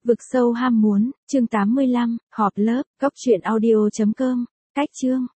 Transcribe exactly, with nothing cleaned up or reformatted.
Vực sâu ham muốn, chương tám mươi lăm, họp lớp, cốc truyện audio chấm com, cách chương.